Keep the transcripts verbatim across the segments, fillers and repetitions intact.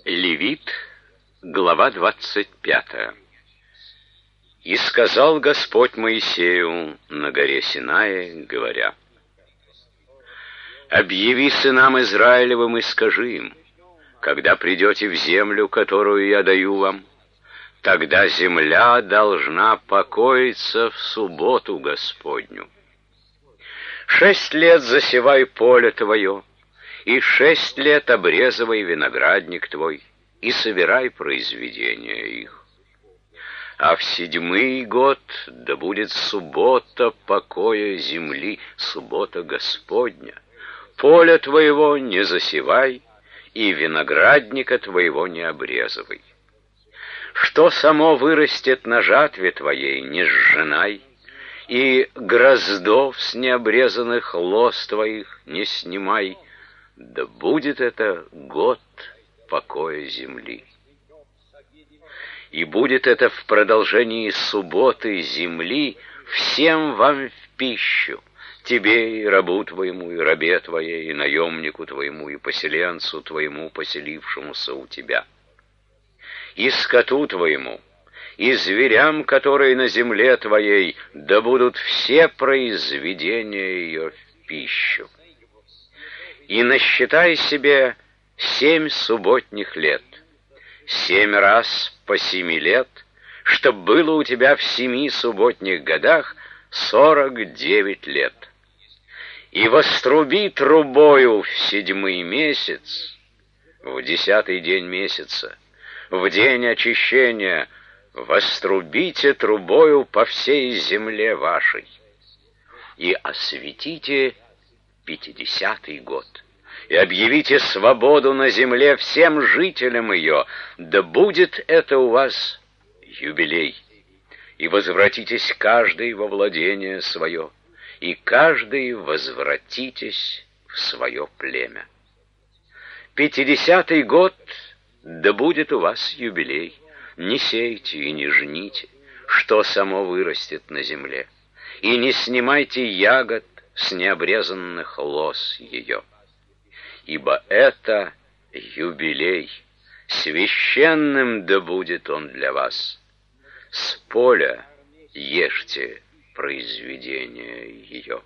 Левит, глава двадцать пятая. «И сказал Господь Моисею на горе Синае, говоря: объяви сынам Израилевым и скажи им, когда придете в землю, которую я даю вам, тогда земля должна покоиться в субботу Господню. Шесть лет засевай поле твое, и шесть лет обрезывай виноградник твой, и собирай произведения их. А в седьмый год да будет суббота покоя земли, суббота Господня. Поле твоего не засевай, и виноградника твоего не обрезывай. Что само вырастет на жатве твоей, не сжинай, и гроздов с необрезанных лоз твоих не снимай, да будет это год покоя земли. И будет это в продолжении субботы земли всем вам в пищу, тебе и рабу твоему, и рабе твоей, и наемнику твоему, и поселенцу твоему, поселившемуся у тебя, и скоту твоему, и зверям, которые на земле твоей, да будут все произведения ее в пищу. И насчитай себе семь субботних лет, семь раз по семи лет, чтоб было у тебя в семи субботних годах сорок девять лет. И воструби трубою в седьмой месяц, в десятый день месяца, в день очищения, вострубите трубою по всей земле вашей, и осветите пятидесятый год, и объявите свободу на земле всем жителям ее, да будет это у вас юбилей, и возвратитесь каждый во владение свое, и каждый возвратитесь в свое племя. Пятидесятый год, да будет у вас юбилей, не сейте и не жните, что само вырастет на земле, и не снимайте ягод с необрезанных лоз ее. Ибо это юбилей, священным да будет он для вас. С поля ешьте произведение ее.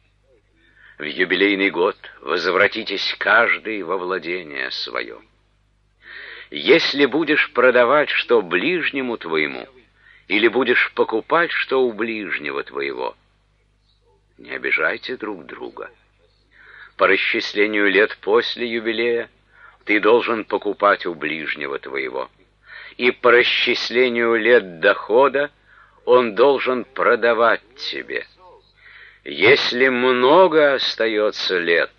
В юбилейный год возвратитесь каждый во владение свое. Если будешь продавать что ближнему твоему, или будешь покупать что у ближнего твоего, не обижайте друг друга. По расчислению лет после юбилея ты должен покупать у ближнего твоего, и по расчислению лет дохода он должен продавать тебе. Если много остается лет,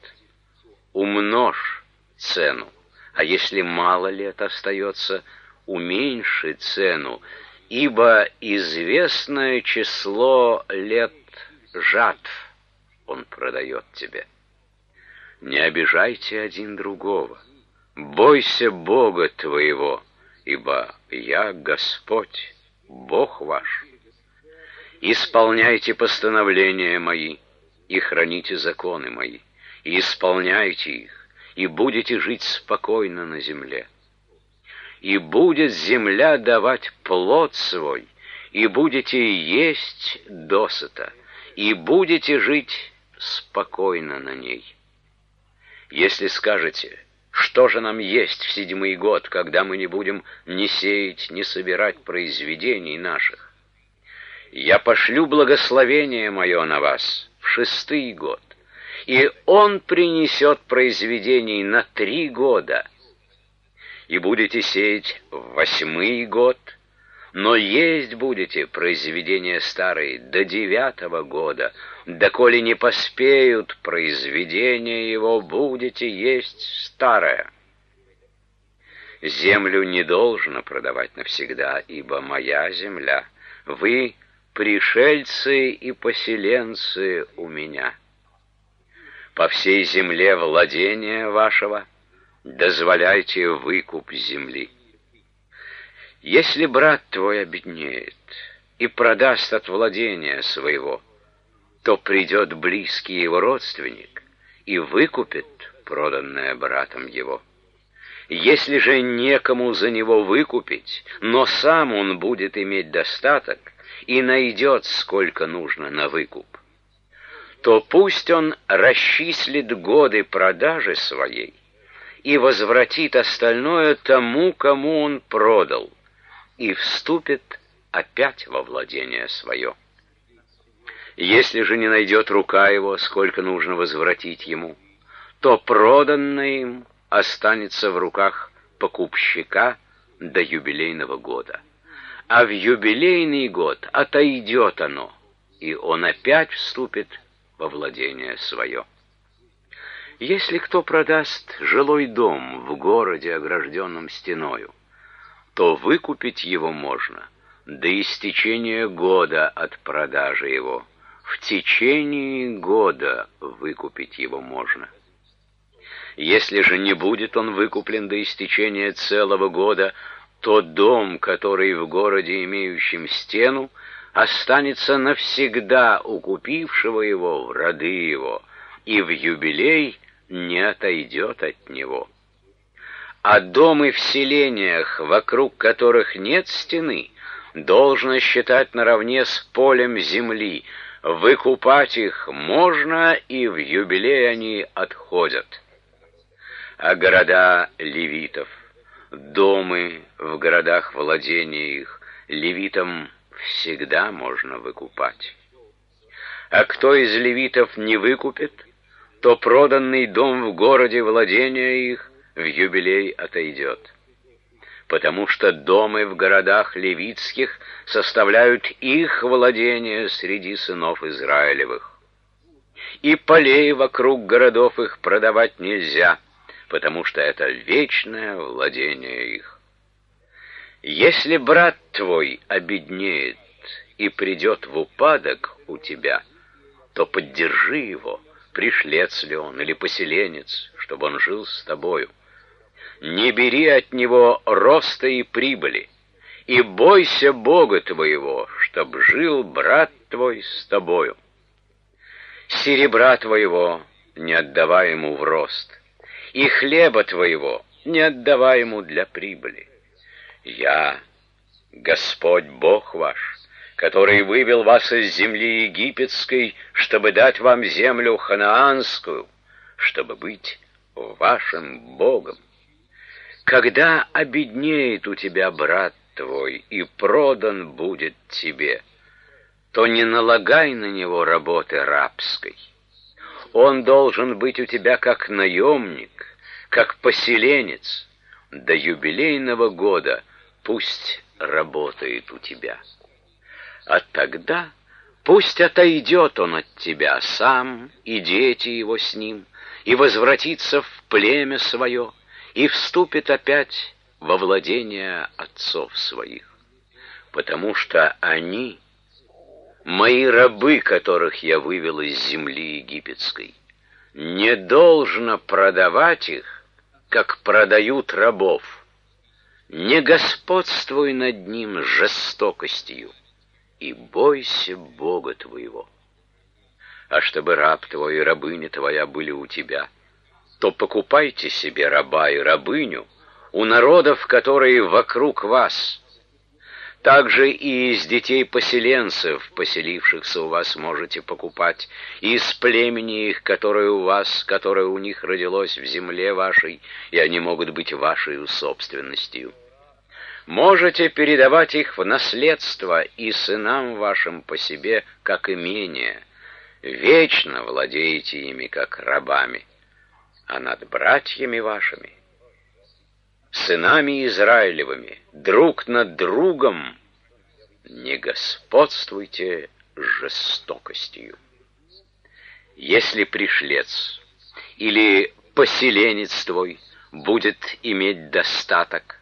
умножь цену, а если мало лет остается, уменьши цену, ибо известное число лет жатв он продает тебе. Не обижайте один другого, бойся Бога твоего, ибо я Господь, Бог ваш. Исполняйте постановления мои и храните законы мои, и исполняйте их, и будете жить спокойно на земле. И будет земля давать плод свой, и будете есть досыта, и будете жить спокойно на ней. Если скажете: что же нам есть в седьмой год, когда мы не будем ни сеять, ни собирать произведений наших? Я пошлю благословение мое на вас в шестый год, и он принесет произведений на три года. И будете сеять в восьмый год, но есть будете произведения старые до девятого года, доколе не поспеют произведения его, будете есть старое. Землю не должно продавать навсегда, ибо моя земля, вы пришельцы и поселенцы у меня. По всей земле владения вашего дозволяйте выкуп земли. Если брат твой обеднеет и продаст от владения своего, то придет близкий его родственник и выкупит проданное братом его. Если же некому за него выкупить, но сам он будет иметь достаток и найдет, сколько нужно на выкуп, то пусть он расчислит годы продажи своей и возвратит остальное тому, кому он продал, и вступит опять во владение свое. Если же не найдет рука его, сколько нужно возвратить ему, то проданное им останется в руках покупщика до юбилейного года. А в юбилейный год отойдет оно, и он опять вступит во владение свое. Если кто продаст жилой дом в городе, огражденном стеною, то выкупить его можно до истечения года от продажи его. В течение года выкупить его можно. Если же не будет он выкуплен до истечения целого года, то дом, который в городе, имеющем стену, останется навсегда у купившего его в роды его, и в юбилей не отойдет от него. А дома в селениях, вокруг которых нет стены, должно считать наравне с полем земли. Выкупать их можно, и в юбилей они отходят. А города левитов, домы в городах владения их, левитам всегда можно выкупать. А кто из левитов не выкупит, то проданный дом в городе владения их в юбилей отойдет. Потому что дома в городах левитских составляют их владение среди сынов Израилевых. И полей вокруг городов их продавать нельзя, потому что это вечное владение их. Если брат твой обеднеет и придет в упадок у тебя, то поддержи его, пришлец ли он или поселенец, чтобы он жил с тобою. Не бери от него роста и прибыли, и бойся Бога твоего, чтоб жил брат твой с тобою. Серебра твоего не отдавай ему в рост, и хлеба твоего не отдавай ему для прибыли. Я, Господь Бог ваш, который вывел вас из земли египетской, чтобы дать вам землю ханаанскую, чтобы быть вашим Богом. Когда обеднеет у тебя брат твой и продан будет тебе, то не налагай на него работы рабской. Он должен быть у тебя как наемник, как поселенец. До юбилейного года пусть работает у тебя. А тогда пусть отойдет он от тебя сам, и дети его с ним, и возвратится в племя свое, и вступит опять во владение отцов своих, потому что они — мои рабы, которых я вывел из земли египетской. Не должно продавать их, как продают рабов. Не господствуй над ним жестокостью, и бойся Бога твоего. А чтобы раб твой и рабыня твоя были у тебя, то покупайте себе раба и рабыню у народов, которые вокруг вас. Также и из детей поселенцев, поселившихся у вас, можете покупать, и из племени их, которое у вас, которое у них родилось в земле вашей, и они могут быть вашей собственностью. Можете передавать их в наследство и сынам вашим по себе, как имение. Вечно владеете ими, как рабами. А над братьями вашими, сынами Израилевыми, друг над другом, не господствуйте жестокостью. Если пришлец или поселенец твой будет иметь достаток,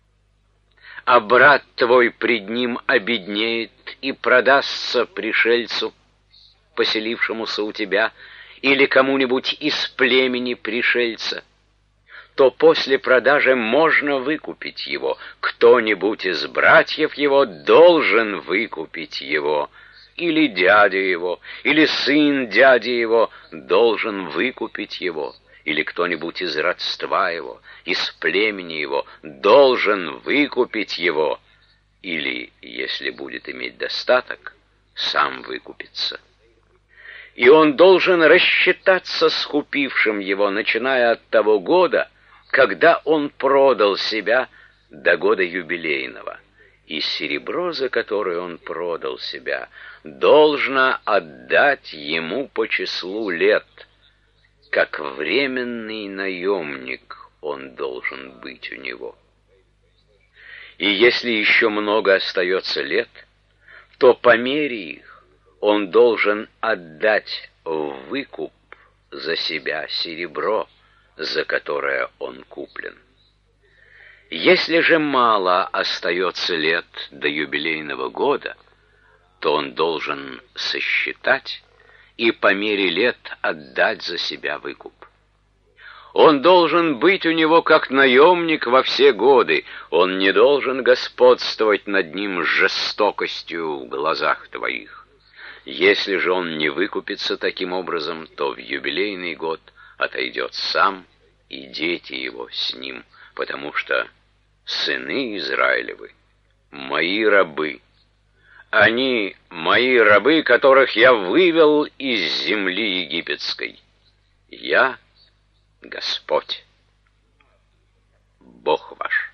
а брат твой пред ним обеднеет и продастся пришельцу, поселившемуся у тебя, или кому-нибудь из племени пришельца, то после продажи можно выкупить его. Кто-нибудь из братьев его должен выкупить его, или дядя его, или сын дяди его должен выкупить его, или кто-нибудь из родства его, из племени его, должен выкупить его, или, если будет иметь достаток, сам выкупится. И он должен рассчитаться с купившим его, начиная от того года, когда он продал себя, до года юбилейного. И серебро, за которое он продал себя, должно отдать ему по числу лет. Как временный наемник он должен быть у него. И если еще много остается лет, то по мере их он должен отдать в выкуп за себя серебро, за которое он куплен. Если же мало остается лет до юбилейного года, то он должен сосчитать и по мере лет отдать за себя выкуп. Он должен быть у него как наемник во все годы, он не должен господствовать над ним с жестокостью в глазах твоих. Если же он не выкупится таким образом, то в юбилейный год отойдет сам и дети его с ним, потому что сыны Израилевы — мои рабы. Они — мои рабы, которых я вывел из земли египетской. Я — Господь, Бог ваш.